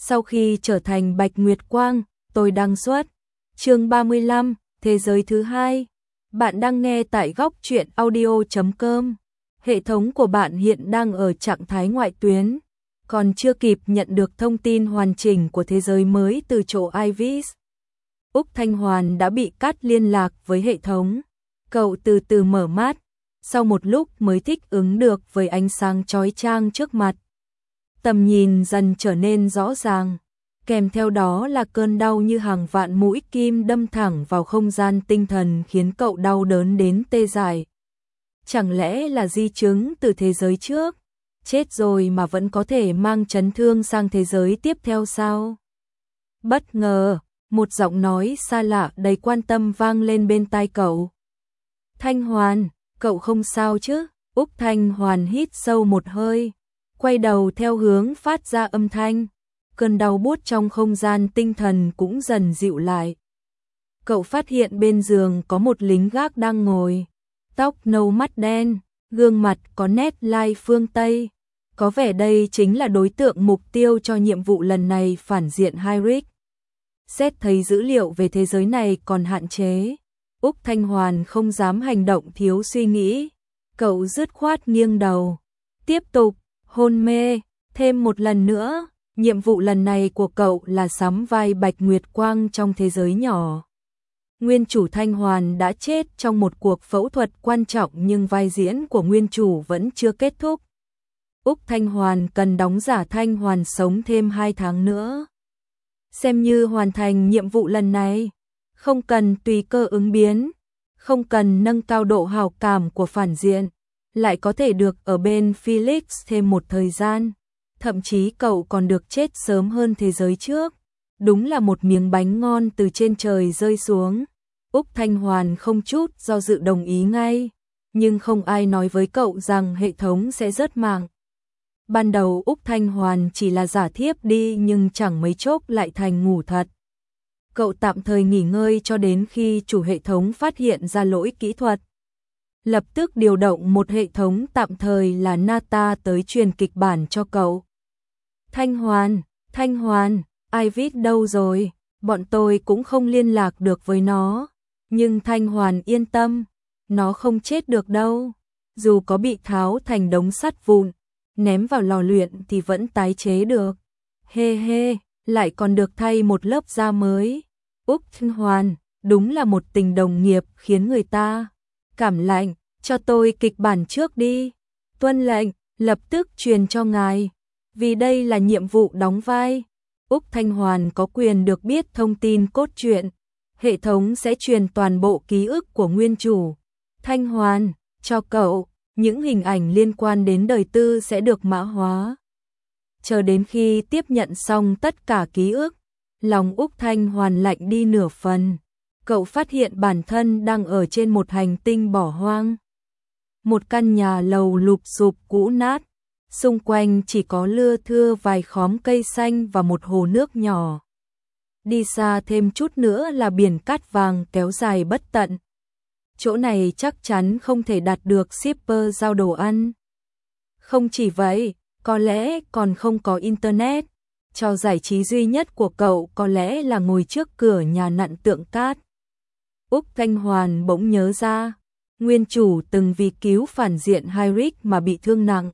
Sau khi trở thành Bạch Nguyệt Quang, tôi đăng xuất. Chương 35, Thế giới thứ hai. Bạn đang nghe tại góc truyện audio.com. Hệ thống của bạn hiện đang ở trạng thái ngoại tuyến, còn chưa kịp nhận được thông tin hoàn chỉnh của thế giới mới từ chỗ Iris. Úc Thanh Hoàn đã bị cắt liên lạc với hệ thống. Cậu từ từ mở mắt, sau một lúc mới thích ứng được với ánh sáng chói chang trước mặt. Tầm nhìn dần trở nên rõ ràng, kèm theo đó là cơn đau như hàng vạn mũi kim đâm thẳng vào không gian tinh thần khiến cậu đau đớn đến tê dại. Chẳng lẽ là di chứng từ thế giới trước? Chết rồi mà vẫn có thể mang chấn thương sang thế giới tiếp theo sao? Bất ngờ, một giọng nói xa lạ đầy quan tâm vang lên bên tai cậu. Thanh Hoàn, cậu không sao chứ? Úc Thanh Hoàn hít sâu một hơi, quay đầu theo hướng phát ra âm thanh. Cơn đau buốt trong không gian tinh thần cũng dần dịu lại. Cậu phát hiện bên giường có một lính gác đang ngồi, tóc nâu mắt đen, gương mặt có nét lai phương Tây. Có vẻ đây chính là đối tượng mục tiêu cho nhiệm vụ lần này phản diện Hyrix. Xét thấy dữ liệu về thế giới này còn hạn chế, Úc Thanh Hoàn không dám hành động thiếu suy nghĩ. Cậu dứt khoát nghiêng đầu, tiếp tục hôn mê thêm một lần nữa. Nhiệm vụ lần này của cậu là sắm vai Bạch Nguyệt Quang trong thế giới nhỏ. Nguyên chủ Thanh Hoàn đã chết trong một cuộc phẫu thuật quan trọng, nhưng vai diễn của nguyên chủ vẫn chưa kết thúc. Úc Thanh Hoàn cần đóng giả Thanh Hoàn sống thêm 2 tháng nữa, xem như hoàn thành nhiệm vụ lần này. Không cần tùy cơ ứng biến, không cần nâng cao độ hảo cảm của phản diện, lại có thể được ở bên Felix thêm một thời gian. Thậm chí cậu còn được chết sớm hơn thế giới trước. Đúng là một miếng bánh ngon từ trên trời rơi xuống. Úc Thanh Hoàn không chút do dự đồng ý ngay, nhưng không ai nói với cậu rằng hệ thống sẽ rớt mạng. Ban đầu Úc Thanh Hoàn chỉ là giả thiếp đi, nhưng chẳng mấy chốc lại thành ngủ thật. Cậu tạm thời nghỉ ngơi cho đến khi chủ hệ thống phát hiện ra lỗi kỹ thuật. Lập tức điều động một hệ thống tạm thời là Nata tới truyền kịch bản cho cậu. Thanh Hoàn, Iris đâu rồi? Bọn tôi cũng không liên lạc được với nó. Nhưng Thanh Hoàn yên tâm, nó không chết được đâu. Dù có bị tháo thành đống sắt vụn, ném vào lò luyện thì vẫn tái chế được. Hê hê, lại còn được thay một lớp da mới. Úc Thanh Hoàn, đúng là một tình đồng nghiệp khiến người ta cảm lạnh. Cho tôi kịch bản trước đi. Tuân lệnh, lập tức truyền cho ngài. Vì đây là nhiệm vụ đóng vai. Úc Thanh Hoàn có quyền được biết thông tin cốt truyện. Hệ thống sẽ truyền toàn bộ ký ức của nguyên chủ Thanh Hoàn cho cậu. Những hình ảnh liên quan đến đời tư sẽ được mã hóa. Chờ đến khi tiếp nhận xong tất cả ký ức, lòng Úc Thanh Hoàn lạnh đi nửa phần. Cậu phát hiện bản thân đang ở trên một hành tinh bỏ hoang. Một căn nhà lầu lụp xụp cũ nát, xung quanh chỉ có lưa thưa vài khóm cây xanh và một hồ nước nhỏ. Đi xa thêm chút nữa là biển cát vàng kéo dài bất tận. Chỗ này chắc chắn không thể đạt được shipper giao đồ ăn. Không chỉ vậy, có lẽ còn không có internet. Trò giải trí duy nhất của cậu có lẽ là ngồi trước cửa nhà nặn tượng cát. Úc Thanh Hoàn bỗng nhớ ra, nguyên chủ từng vì cứu phản diện Hyrix mà bị thương nặng.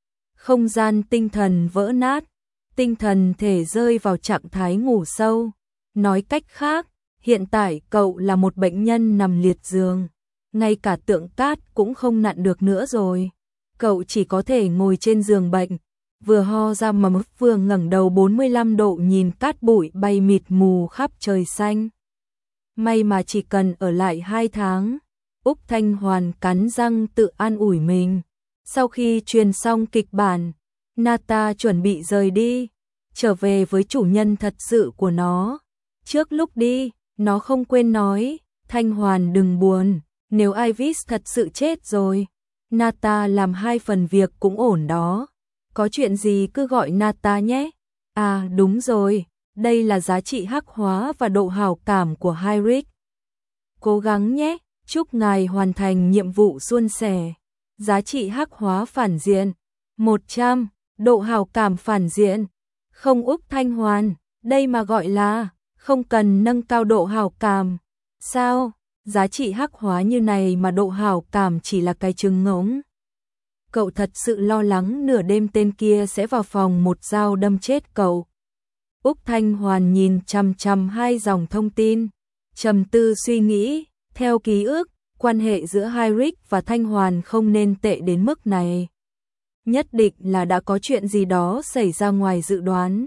Không gian tinh thần vỡ nát, tinh thần thể rơi vào trạng thái ngủ sâu. Nói cách khác, hiện tại cậu là một bệnh nhân nằm liệt giường. Ngay cả tượng cát cũng không nặn được nữa rồi. Cậu chỉ có thể ngồi trên giường bệnh, vừa ho ra mà vừa ngẩng đầu 45 độ nhìn cát bụi bay mịt mù khắp trời xanh. May mà chỉ cần ở lại 2 tháng. Úc Thanh Hoàn cắn răng tự an ủi mình. Sau khi truyền xong kịch bản, Nata chuẩn bị rời đi, trở về với chủ nhân thật sự của nó. Trước lúc đi, nó không quên nói, Thanh Hoàn đừng buồn, nếu Iris thật sự chết rồi, Nata làm 2 phần việc cũng ổn đó. Có chuyện gì cứ gọi Nata nhé. À đúng rồi, đây là giá trị hắc hóa và độ hảo cảm của Hyrix. Cố gắng nhé, chúc ngài hoàn thành nhiệm vụ suôn sẻ. Giá trị hắc hóa phản diện 100, độ hảo cảm phản diện Không Úc Thanh Hoàn, đây mà gọi là không cần nâng cao độ hảo cảm. Sao, giá trị hắc hóa như này mà độ hảo cảm chỉ là cái trứng ngỗng. Cậu thật sự lo lắng nửa đêm tên kia sẽ vào phòng một dao đâm chết cậu. Úc Thanh Hoàn nhìn chằm chằm hai dòng thông tin, trầm tư suy nghĩ, theo ký ức, quan hệ giữa Hyrick và Thanh Hoàn không nên tệ đến mức này. Nhất định là đã có chuyện gì đó xảy ra ngoài dự đoán.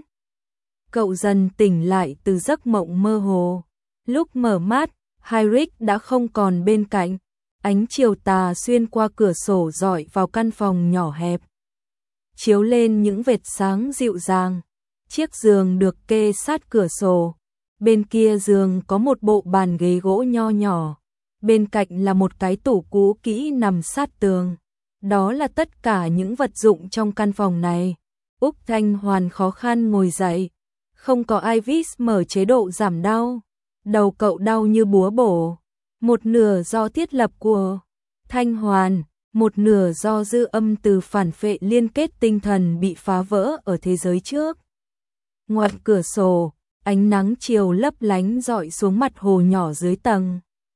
Cậu dần tỉnh lại từ giấc mộng mơ hồ. Lúc mở mắt, Hyrick đã không còn bên cạnh. Ánh chiều tà xuyên qua cửa sổ rọi vào căn phòng nhỏ hẹp, chiếu lên những vệt sáng dịu dàng. Chiếc giường được kê sát cửa sổ. Bên kia giường có một bộ bàn ghế gỗ nho nhỏ. Bên cạnh là một cái tủ cũ kỹ nằm sát tường. Đó là tất cả những vật dụng trong căn phòng này. Úc Thanh Hoàn khó khăn ngồi dậy. Không có Ivis mở chế độ giảm đau. Đầu cậu đau như búa bổ. Một nửa do thiết lập của Thanh Hoàn, một nửa do dư âm từ phản phệ liên kết tinh thần bị phá vỡ ở thế giới trước. Ngoài cửa sổ, ánh nắng chiều lấp lánh rọi xuống mặt hồ nhỏ dưới tầng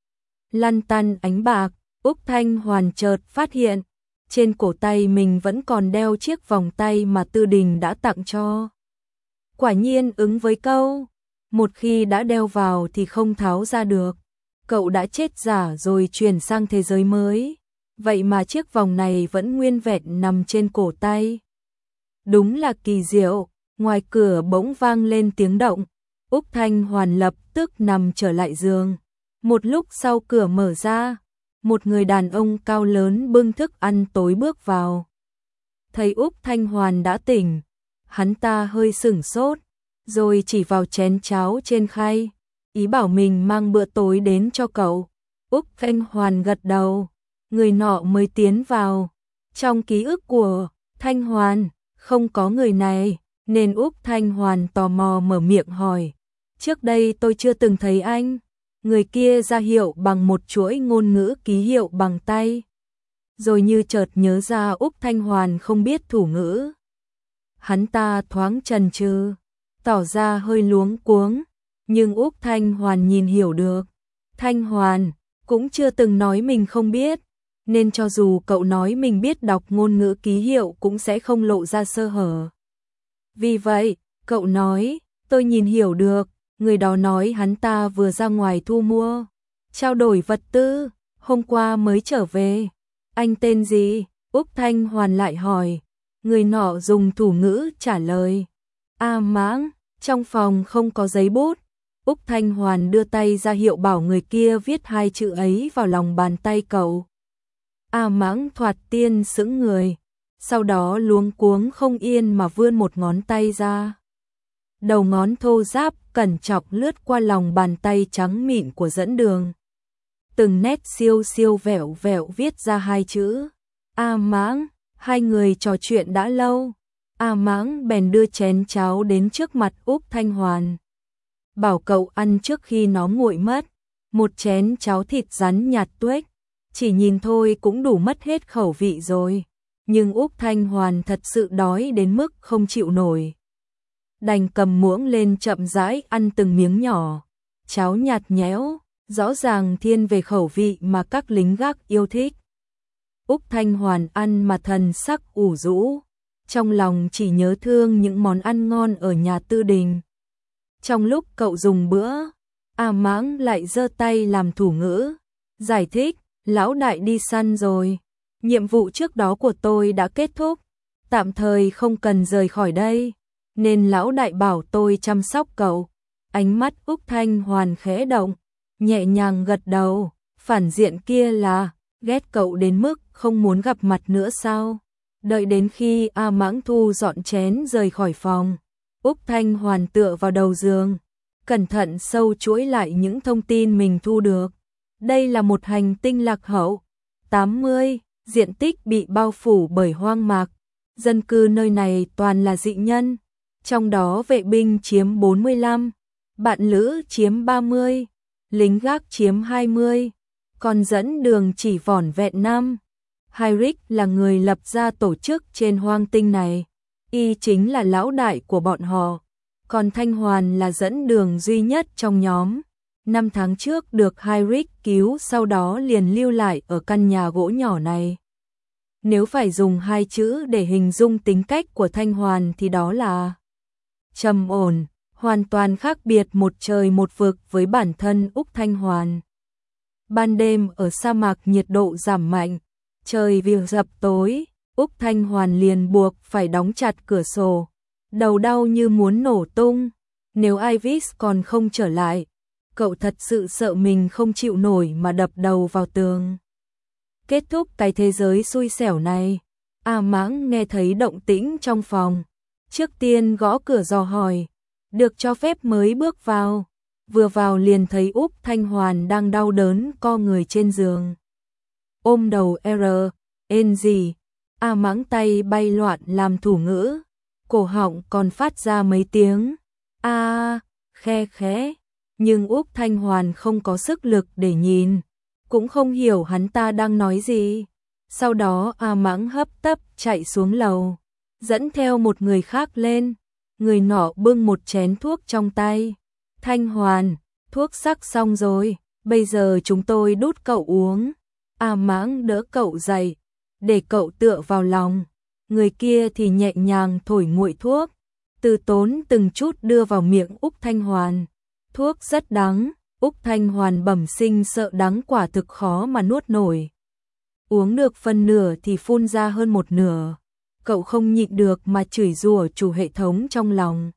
lăn tăn ánh bạc. Úc Thanh Hoàn chợt phát hiện, trên cổ tay mình vẫn còn đeo chiếc vòng tay mà Tư Đình đã tặng cho. Quả nhiên ứng với câu, một khi đã đeo vào thì không tháo ra được. Cậu đã chết giả rồi chuyển sang thế giới mới, vậy mà chiếc vòng này vẫn nguyên vẹn nằm trên cổ tay. Đúng là kỳ diệu. Ngoài cửa bỗng vang lên tiếng động. Úc Thanh Hoàn lập tức nằm trở lại giường. Một lúc sau cửa mở ra, một người đàn ông cao lớn bưng thức ăn tối bước vào. Thấy Úc Thanh Hoàn đã tỉnh, hắn ta hơi sửng sốt, rồi chỉ vào chén cháo trên khay, ý bảo mình mang bữa tối đến cho cậu. Úc Thanh Hoàn gật đầu, người nọ mới tiến vào. Trong ký ức của Thanh Hoàn, không có người này, nên Úc Thanh Hoàn tò mò mở miệng hỏi. Trước đây tôi chưa từng thấy anh. Người kia ra hiệu bằng một chuỗi ngôn ngữ ký hiệu bằng tay. Rồi như chợt nhớ ra Úc Thanh Hoàn không biết thủ ngữ. Hắn ta thoáng chần chừ, tỏ ra hơi luống cuống, nhưng Úc Thanh Hoàn nhìn hiểu được. Thanh Hoàn cũng chưa từng nói mình không biết, nên cho dù cậu nói mình biết đọc ngôn ngữ ký hiệu cũng sẽ không lộ ra sơ hở. Vì vậy, cậu nói, tôi nhìn hiểu được. Người đó nói hắn ta vừa ra ngoài thu mua, trao đổi vật tư, hôm qua mới trở về. Anh tên gì? Úc Thanh Hoàn lại hỏi. Người nọ dùng thủ ngữ trả lời. A Mãng. Trong phòng không có giấy bút. Úc Thanh Hoàn đưa tay ra hiệu bảo người kia viết hai chữ ấy vào lòng bàn tay cậu. A Mãng thoạt tiên sững người, sau đó luống cuống không yên mà vươn một ngón tay ra. Đầu ngón thô ráp cẩn chọc lướt qua lòng bàn tay trắng mịn của dẫn đường. Từng nét siêu siêu vẹo vẹo viết ra hai chữ. A Mãng. Hai người trò chuyện đã lâu. A Mãng bèn đưa chén cháo đến trước mặt Úc Thanh Hoàn. Bảo cậu ăn trước khi nó nguội mất. Một chén cháo thịt rắn nhạt tuếch. Chỉ nhìn thôi cũng đủ mất hết khẩu vị rồi. Nhưng Úc Thanh Hoàn thật sự đói đến mức không chịu nổi. Đành cầm muỗng lên chậm rãi ăn từng miếng nhỏ. Cháo nhạt nhẽo, rõ ràng thiên về khẩu vị mà các lính gác yêu thích. Úc Thanh Hoàn ăn mà thần sắc ủ rũ, trong lòng chỉ nhớ thương những món ăn ngon ở nhà Tư Đình. Trong lúc cậu dùng bữa, A Mãng lại giơ tay làm thủ ngữ, giải thích, lão đại đi săn rồi. Nhiệm vụ trước đó của tôi đã kết thúc, tạm thời không cần rời khỏi đây, nên lão đại bảo tôi chăm sóc cậu. Ánh mắt Úc Thanh Hoàn khẽ động, nhẹ nhàng gật đầu, phản diện kia là ghét cậu đến mức không muốn gặp mặt nữa sao? Đợi đến khi A Mãng thu dọn chén rời khỏi phòng, Úc Thanh Hoàn tựa vào đầu giường, cẩn thận sâu chuỗi lại những thông tin mình thu được. Đây là một hành tinh lạc hậu, 80, diện tích bị bao phủ bởi hoang mạc. Dân cư nơi này toàn là dị nhân, trong đó vệ binh chiếm 45, bạn lữ chiếm 30, lính gác chiếm 20, còn dẫn đường chỉ vỏn vẹn 5. Hyrick là người lập ra tổ chức trên hoang tinh này. Y chính là lão đại của bọn họ, còn Thanh Hoàn là dẫn đường duy nhất trong nhóm. 5 tháng trước được Heinrich cứu, sau đó liền lưu lại ở căn nhà gỗ nhỏ này. Nếu phải dùng 2 chữ để hình dung tính cách của Thanh Hoàn thì đó là trầm ổn, hoàn toàn khác biệt một trời một vực với bản thân Úc Thanh Hoàn. Ban đêm ở sa mạc nhiệt độ giảm mạnh, trời vừa dập tối, Úc Thanh Hoàn liền buộc phải đóng chặt cửa sổ, đầu đau như muốn nổ tung. Nếu Ivis còn không trở lại, cậu thật sự sợ mình không chịu nổi mà đập đầu vào tường. Kết thúc cái thế giới xui xẻo này, A Mãng nghe thấy động tĩnh trong phòng. Trước tiên gõ cửa dò hỏi, được cho phép mới bước vào. Vừa vào liền thấy Úc Thanh Hoàn đang đau đớn co người trên giường. Ôm đầu N gì? A Mãng tay bay loạn làm thủ ngữ, cổ họng còn phát ra mấy tiếng a khe khẽ, nhưng Úc Thanh Hoàn không có sức lực để nhìn, cũng không hiểu hắn ta đang nói gì. Sau đó A Mãng hấp tấp chạy xuống lầu, dẫn theo một người khác lên. Người nọ bưng một chén thuốc trong tay. Thanh Hoàn, thuốc sắc xong rồi, bây giờ chúng tôi đút cậu uống. A Mãng đỡ cậu dậy, để cậu tựa vào lòng. Người kia thì nhẹ nhàng thổi nguội thuốc, từ tốn từng chút đưa vào miệng Úc Thanh Hoàn. Thuốc rất đắng, Úc Thanh Hoàn bẩm sinh sợ đắng quả thực khó mà nuốt nổi. Uống được phần nửa thì phun ra hơn một nửa. Cậu không nhịn được mà chửi rủa chủ hệ thống trong lòng.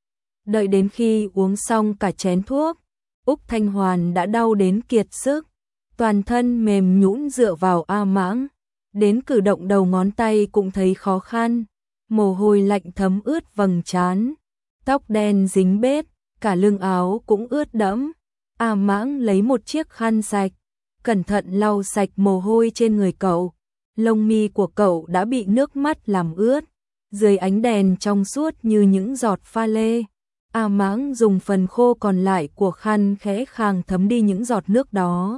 Đợi đến khi uống xong cả chén thuốc, Úc Thanh Hoàn đã đau đến kiệt sức, toàn thân mềm nhũn dựa vào A Mãng, đến cử động đầu ngón tay cũng thấy khó khăn, mồ hôi lạnh thấm ướt vầng trán, tóc đen dính bết, cả lưng áo cũng ướt đẫm. A Mãng lấy một chiếc khăn sạch, cẩn thận lau sạch mồ hôi trên người cậu. Lông mi của cậu đã bị nước mắt làm ướt, dưới ánh đèn trong suốt như những giọt pha lê. A Mãng dùng phần khô còn lại của khăn khẽ khàng thấm đi những giọt nước đó.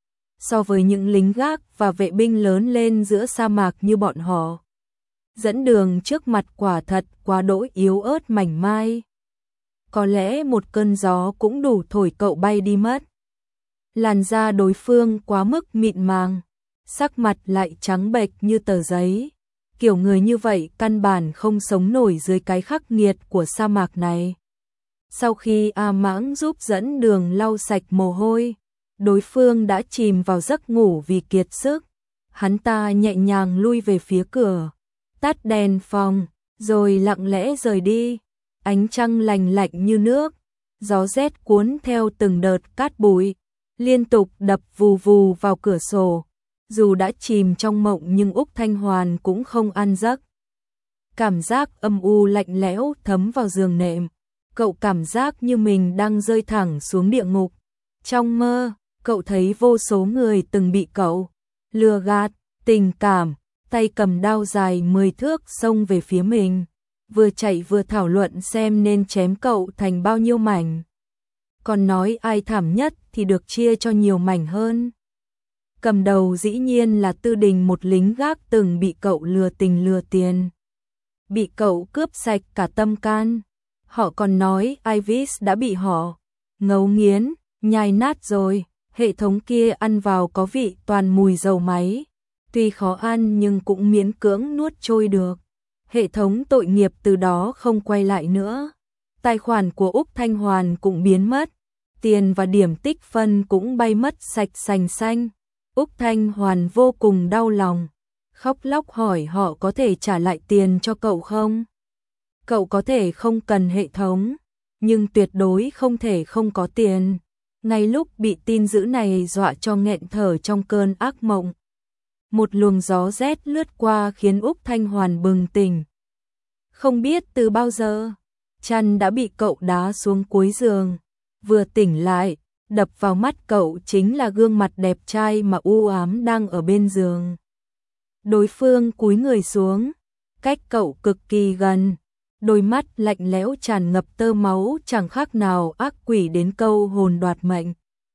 So với những lính gác và vệ binh lớn lên giữa sa mạc như bọn họ, dẫn đường trước mặt quả thật quá đỗi yếu ớt mảnh mai. Có lẽ một cơn gió cũng đủ thổi cậu bay đi mất. Làn da đối phương quá mức mịn màng, sắc mặt lại trắng bệch như tờ giấy. Kiểu người như vậy căn bản không sống nổi dưới cái khắc nghiệt của sa mạc này. Sau khi A Mãng giúp dẫn đường lau sạch mồ hôi, đối phương đã chìm vào giấc ngủ vì kiệt sức. Hắn ta nhẹ nhàng lui về phía cửa, tắt đèn phòng, rồi lặng lẽ rời đi. Ánh trăng lành lạnh như nước, gió rét cuốn theo từng đợt cát bụi, liên tục đập vù vù vào cửa sổ. Dù đã chìm trong mộng nhưng Úc Thanh Hoàn cũng không ăn giấc. Cảm giác âm u lạnh lẽo thấm vào giường nệm. Cậu cảm giác như mình đang rơi thẳng xuống địa ngục. Trong mơ, cậu thấy vô số người từng bị cậu lừa gạt, tình cảm, tay cầm đao dài 10 thước xông về phía mình. Vừa chạy vừa thảo luận xem nên chém cậu thành bao nhiêu mảnh. Còn nói ai thảm nhất thì được chia cho nhiều mảnh hơn. Cầm đầu dĩ nhiên là Tư Đình, một lính gác từng bị cậu lừa tình lừa tiền. Bị cậu cướp sạch cả tâm can. Họ còn nói Ivis đã bị họ ngấu nghiến, nhai nát rồi. Hệ thống kia ăn vào có vị toàn mùi dầu máy. Tuy khó ăn nhưng cũng miễn cưỡng nuốt trôi được. Hệ thống tội nghiệp từ đó không quay lại nữa. Tài khoản của Úc Thanh Hoàn cũng biến mất. Tiền và điểm tích phân cũng bay mất sạch sành xanh. Úc Thanh Hoàn vô cùng đau lòng, khóc lóc hỏi họ có thể trả lại tiền cho cậu không? Cậu có thể không cần hệ thống, nhưng tuyệt đối không thể không có tiền. Ngay lúc bị tin dữ này dọa cho nghẹn thở trong cơn ác mộng, một luồng gió rét lướt qua khiến Úc Thanh Hoàn bừng tỉnh. Không biết từ bao giờ, chăn đã bị cậu đá xuống cuối giường. Vừa tỉnh lại, đập vào mắt cậu chính là gương mặt đẹp trai mà u ám đang ở bên giường. Đối phương cúi người xuống, cách cậu cực kỳ gần, đôi mắt lạnh lẽo tràn ngập tơ máu chẳng khác nào ác quỷ đến câu hồn đoạt mệnh.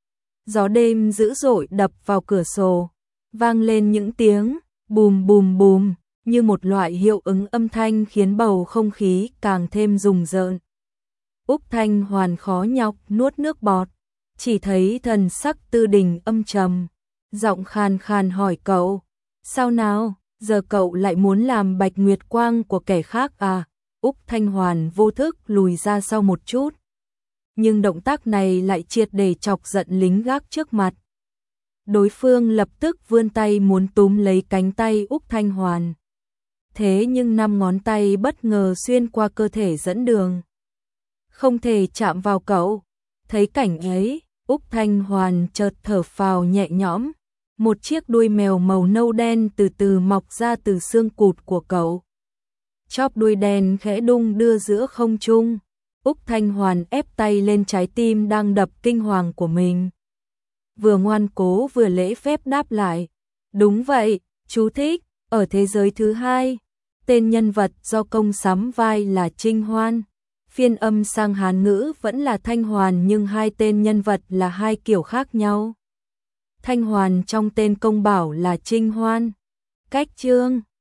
Gió đêm dữ dội đập vào cửa sổ, vang lên những tiếng bùm bùm bùm, như một loại hiệu ứng âm thanh khiến bầu không khí càng thêm rùng rợn. Úc Thanh Hoàn khó nhọc nuốt nước bọt, chỉ thấy thần sắc Tư Đình âm trầm, giọng khàn khàn hỏi cậu, sao nào, giờ cậu lại muốn làm Bạch Nguyệt Quang của kẻ khác à? Úc Thanh Hoàn vô thức lùi ra sau một chút, nhưng động tác này lại triệt để chọc giận lính gác trước mặt. Đối phương lập tức vươn tay muốn túm lấy cánh tay Úc Thanh Hoàn. Thế nhưng 5 ngón tay bất ngờ xuyên qua cơ thể dẫn đường. Không thể chạm vào cậu. Thấy cảnh ấy, Úc Thanh Hoàn chợt thở phào nhẹ nhõm. Một chiếc đuôi mèo màu nâu đen từ từ mọc ra từ xương cụt của cậu. Chóp đuôi đen khẽ đung đưa giữa không trung. Úc Thanh Hoàn ép tay lên trái tim đang đập kinh hoàng của mình. Vừa ngoan cố vừa lễ phép đáp lại. Đúng vậy, chú thích, ở thế giới thứ hai, tên nhân vật do công sắm vai là Trinh Hoan. Phiên âm sang Hán ngữ vẫn là Thanh Hoàn nhưng hai tên nhân vật là hai kiểu khác nhau. Thanh Hoàn trong tên công bảo là Trinh Hoan. Cách chương